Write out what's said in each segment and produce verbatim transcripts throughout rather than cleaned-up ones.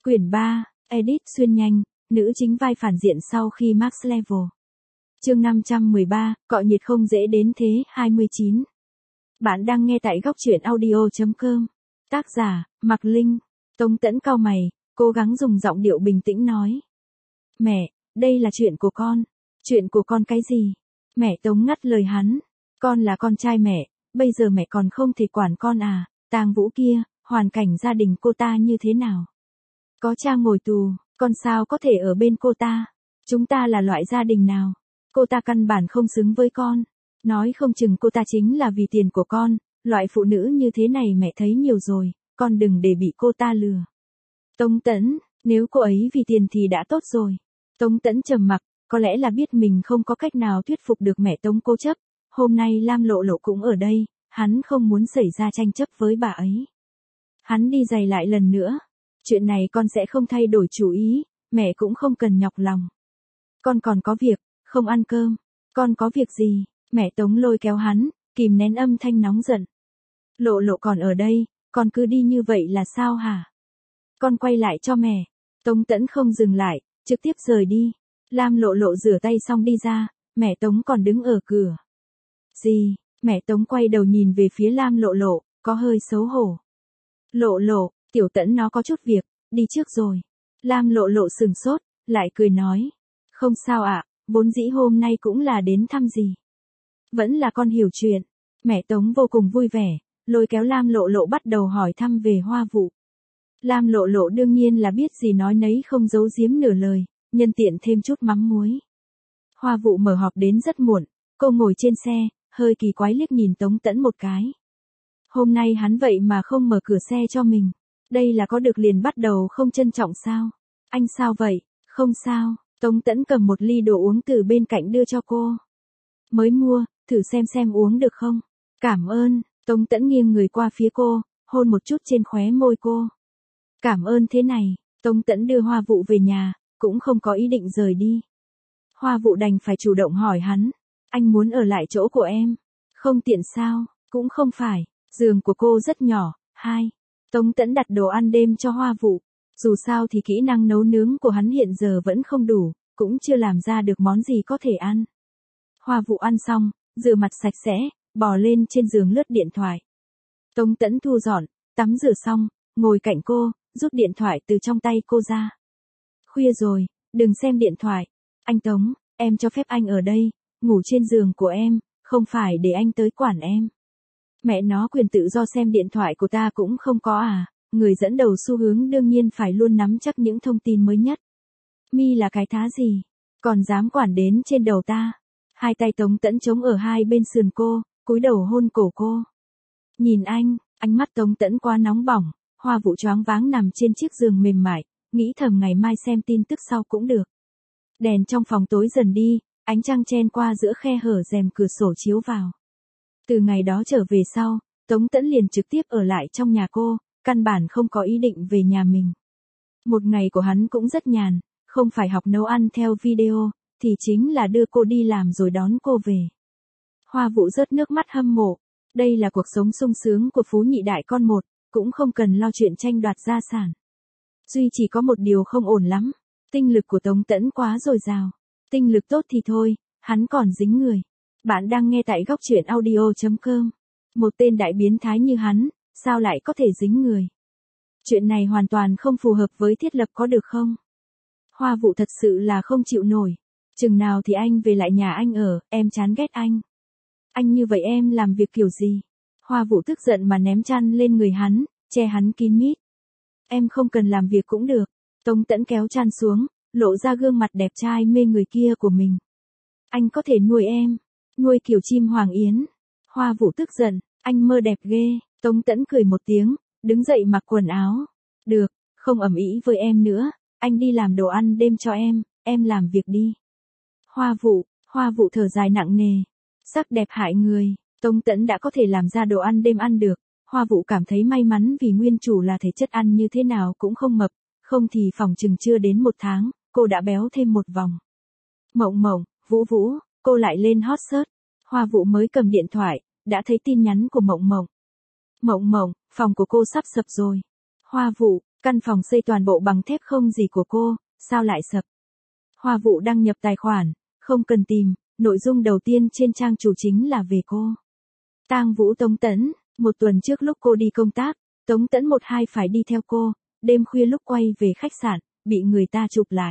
Quyển ba, Edit xuyên nhanh, nữ chính vai phản diện sau khi Max Level. Chương năm trăm mười ba, cọ nhiệt không dễ đến thế hai mươi chín. Bạn đang nghe tại góc truyện audio chấm com. Tác giả, Mạc Linh. Tống Tẫn cau mày, cố gắng dùng giọng điệu bình tĩnh nói. Mẹ, đây là chuyện của con. Chuyện của con cái gì? Mẹ Tống ngắt lời hắn. Con là con trai mẹ, bây giờ mẹ còn không thể quản con à, Tang Vũ kia, hoàn cảnh gia đình cô ta như thế nào? Có cha ngồi tù, con sao có thể ở bên cô ta? Chúng ta là loại gia đình nào? Cô ta căn bản không xứng với con. Nói không chừng cô ta chính là vì tiền của con, loại phụ nữ như thế này mẹ thấy nhiều rồi, con đừng để bị cô ta lừa. Tống Tẫn, nếu cô ấy vì tiền thì đã tốt rồi. Tống Tẫn trầm mặc, có lẽ là biết mình không có cách nào thuyết phục được mẹ Tống cố chấp. Hôm nay Lam Lộ Lộ cũng ở đây, hắn không muốn xảy ra tranh chấp với bà ấy. Hắn đi giày lại lần nữa. Chuyện này con sẽ không thay đổi chủ ý, mẹ cũng không cần nhọc lòng. Con còn có việc, không ăn cơm. Con có việc gì? Mẹ Tống lôi kéo hắn, kìm nén âm thanh nóng giận. Lộ Lộ còn ở đây, con cứ đi như vậy là sao hả? Con quay lại cho mẹ. Tống Tẫn không dừng lại, trực tiếp rời đi. Lam Lộ Lộ rửa tay xong đi ra, mẹ Tống còn đứng ở cửa. Gì? Mẹ Tống quay đầu nhìn về phía Lam Lộ Lộ, có hơi xấu hổ. Lộ Lộ, Tiểu Tẫn nó có chút việc, đi trước rồi. Lam Lộ Lộ sừng sốt, lại cười nói. Không sao ạ, vốn dĩ hôm nay cũng là đến thăm gì. Vẫn là con hiểu chuyện. Mẹ Tống vô cùng vui vẻ, lôi kéo Lam Lộ Lộ bắt đầu hỏi thăm về Hoa Vụ. Lam Lộ Lộ đương nhiên là biết gì nói nấy không giấu giếm nửa lời, nhân tiện thêm chút mắm muối. Hoa Vụ mở họp đến rất muộn, cô ngồi trên xe, hơi kỳ quái liếc nhìn Tống Tẫn một cái. Hôm nay hắn vậy mà không mở cửa xe cho mình. Đây là có được liền bắt đầu không trân trọng sao? Anh sao vậy? Không sao. Tống Tẫn cầm một ly đồ uống từ bên cạnh đưa cho cô. Mới mua, thử xem xem uống được không? Cảm ơn. Tống Tẫn nghiêng người qua phía cô, hôn một chút trên khóe môi cô. Cảm ơn thế này. Tống Tẫn đưa Hoa Vụ về nhà, cũng không có ý định rời đi. Hoa Vụ đành phải chủ động hỏi hắn. Anh muốn ở lại chỗ của em? Không tiện sao? Cũng không phải. Giường của cô rất nhỏ. Hai. Tống Tẫn đặt đồ ăn đêm cho Hoa Vụ. Dù sao thì kỹ năng nấu nướng của hắn hiện giờ vẫn không đủ, cũng chưa làm ra được món gì có thể ăn. Hoa Vụ ăn xong, rửa mặt sạch sẽ, bò lên trên giường lướt điện thoại. Tống Tẫn thu dọn, tắm rửa xong, ngồi cạnh cô, rút điện thoại từ trong tay cô ra. Khuya rồi, đừng xem điện thoại. Anh Tống, em cho phép anh ở đây, ngủ trên giường của em, không phải để anh tới quản em. Mẹ nó quyền tự do xem điện thoại của ta cũng không có à, người dẫn đầu xu hướng đương nhiên phải luôn nắm chắc những thông tin mới nhất. Mi là cái thá gì, còn dám quản đến trên đầu ta. Hai tay Tống Tẫn chống ở hai bên sườn cô, cúi đầu hôn cổ cô. Nhìn anh, ánh mắt Tống Tẫn quá nóng bỏng, Hoa Vụ choáng váng nằm trên chiếc giường mềm mại, nghĩ thầm ngày mai xem tin tức sau cũng được. Đèn trong phòng tối dần đi, ánh trăng chen qua giữa khe hở rèm cửa sổ chiếu vào. Từ ngày đó trở về sau, Tống Tẫn liền trực tiếp ở lại trong nhà cô, căn bản không có ý định về nhà mình. Một ngày của hắn cũng rất nhàn, không phải học nấu ăn theo video, thì chính là đưa cô đi làm rồi đón cô về. Hoa Vụ rớt nước mắt hâm mộ. Đây là cuộc sống sung sướng của phú nhị đại con một, cũng không cần lo chuyện tranh đoạt gia sản. Duy chỉ có một điều không ổn lắm, tinh lực của Tống Tẫn quá dồi dào. Tinh lực tốt thì thôi, hắn còn dính người. Bạn đang nghe tại góc truyện audio chấm com. Một tên đại biến thái như hắn, sao lại có thể dính người? Chuyện này hoàn toàn không phù hợp với thiết lập có được không? Hoa Vụ thật sự là không chịu nổi. Chừng nào thì anh về lại nhà anh ở, em chán ghét anh. Anh như vậy em làm việc kiểu gì? Hoa Vụ tức giận mà ném chăn lên người hắn, che hắn kín mít. Em không cần làm việc cũng được. Tống Tẫn kéo chăn xuống, lộ ra gương mặt đẹp trai mê người kia của mình. Anh có thể nuôi em, nuôi kiểu chim hoàng yến. Hoa Vụ tức giận, anh mơ đẹp ghê. Tống Tẫn cười một tiếng, đứng dậy mặc quần áo. Được, không ầm ĩ với em nữa, anh đi làm đồ ăn đêm cho em, em làm việc đi. Hoa Vụ, Hoa Vụ thở dài nặng nề. Sắc đẹp hại người, Tống Tẫn đã có thể làm ra đồ ăn đêm ăn được. Hoa Vụ cảm thấy may mắn vì nguyên chủ là thể chất ăn như thế nào cũng không mập, không thì phòng chừng chưa đến một tháng, cô đã béo thêm một vòng. Mộng Mộng, Vũ Vũ, cô lại lên hot search. Hoa Vụ mới cầm điện thoại, đã thấy tin nhắn của Mộng Mộng. Mộng Mộng, phòng của cô sắp sập rồi. Hoa Vụ, Căn phòng xây toàn bộ bằng thép không gì của cô, sao lại sập? Hoa Vụ đăng nhập tài khoản, không cần tìm, nội dung đầu tiên trên trang chủ chính là về cô. Tang Vũ Tống Tẫn, một tuần trước lúc cô đi công tác, Tống Tẫn một hai phải đi theo cô, đêm khuya lúc quay về khách sạn, bị người ta chụp lại.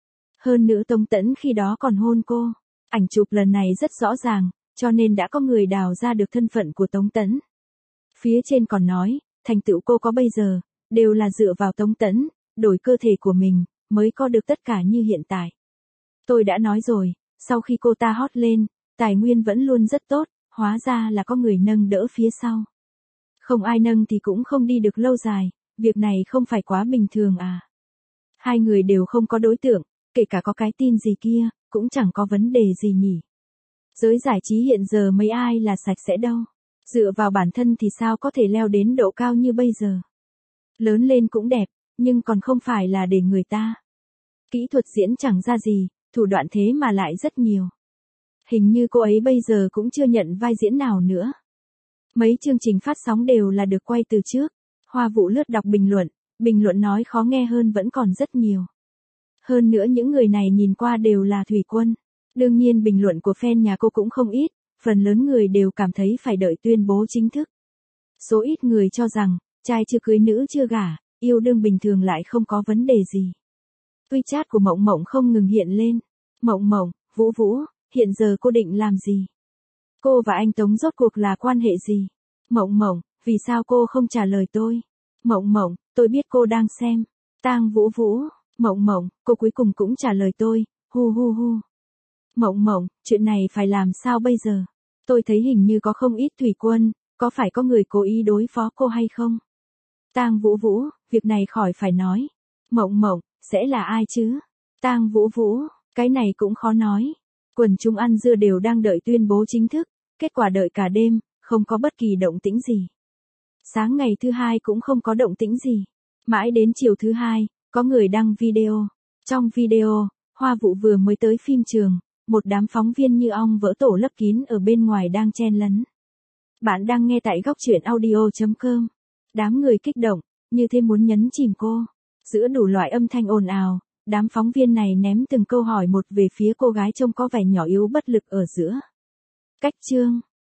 Hơn nữa Tống Tẫn khi đó còn hôn cô. Ảnh chụp lần này rất rõ ràng, cho nên đã có người đào ra được thân phận của Tống Tẫn. Phía trên còn nói, thành tựu cô có bây giờ, đều là dựa vào Tống Tẫn, đổi cơ thể của mình, mới có được tất cả như hiện tại. Tôi đã nói rồi, sau khi cô ta hot lên, tài nguyên vẫn luôn rất tốt, hóa ra là có người nâng đỡ phía sau. Không ai nâng thì cũng không đi được lâu dài, việc này không phải quá bình thường à. Hai người đều không có đối tượng, kể cả có cái tin gì kia, cũng chẳng có vấn đề gì nhỉ. Giới giải trí hiện giờ mấy ai là sạch sẽ đâu. Dựa vào bản thân thì sao có thể leo đến độ cao như bây giờ. Lớn lên cũng đẹp, nhưng còn không phải là để người ta. Kỹ thuật diễn chẳng ra gì, thủ đoạn thế mà lại rất nhiều. Hình như cô ấy bây giờ cũng chưa nhận vai diễn nào nữa. Mấy chương trình phát sóng đều là được quay từ trước. Hoa Vụ lướt đọc bình luận, bình luận nói khó nghe hơn vẫn còn rất nhiều. Hơn nữa những người này nhìn qua đều là thủy quân. Đương nhiên bình luận của fan nhà cô cũng không ít, phần lớn người đều cảm thấy phải đợi tuyên bố chính thức. Số ít người cho rằng, trai chưa cưới nữ chưa gả, yêu đương bình thường lại không có vấn đề gì. WeChat của Mộng Mộng không ngừng hiện lên. Mộng Mộng, Vũ Vũ, hiện giờ cô định làm gì? Cô và anh Tống rốt cuộc là quan hệ gì? Mộng Mộng, vì sao cô không trả lời tôi? Mộng Mộng, tôi biết cô đang xem. Tang Vũ Vũ, Mộng Mộng, cô cuối cùng cũng trả lời tôi, hu hu hu. Mộng Mộng, chuyện này phải làm sao bây giờ? Tôi thấy hình như có không ít thủy quân, có phải có người cố ý đối phó cô hay không? Tang Vũ Vũ, việc này khỏi phải nói. Mộng Mộng, sẽ là ai chứ? Tang Vũ Vũ, cái này cũng khó nói. Quần chúng ăn dưa đều đang đợi tuyên bố chính thức, kết quả đợi cả đêm, không có bất kỳ động tĩnh gì. Sáng ngày thứ hai cũng không có động tĩnh gì. Mãi đến chiều thứ hai, có người đăng video. Trong video, Hoa Vụ vừa mới tới phim trường, một đám phóng viên như ong vỡ tổ lấp kín ở bên ngoài đang chen lấn. Bạn đang nghe tại góc truyện audio chấm com. Đám người kích động, như thế muốn nhấn chìm cô. Giữa đủ loại âm thanh ồn ào, đám phóng viên này ném từng câu hỏi một về phía cô gái trông có vẻ nhỏ yếu bất lực ở giữa. Cách chương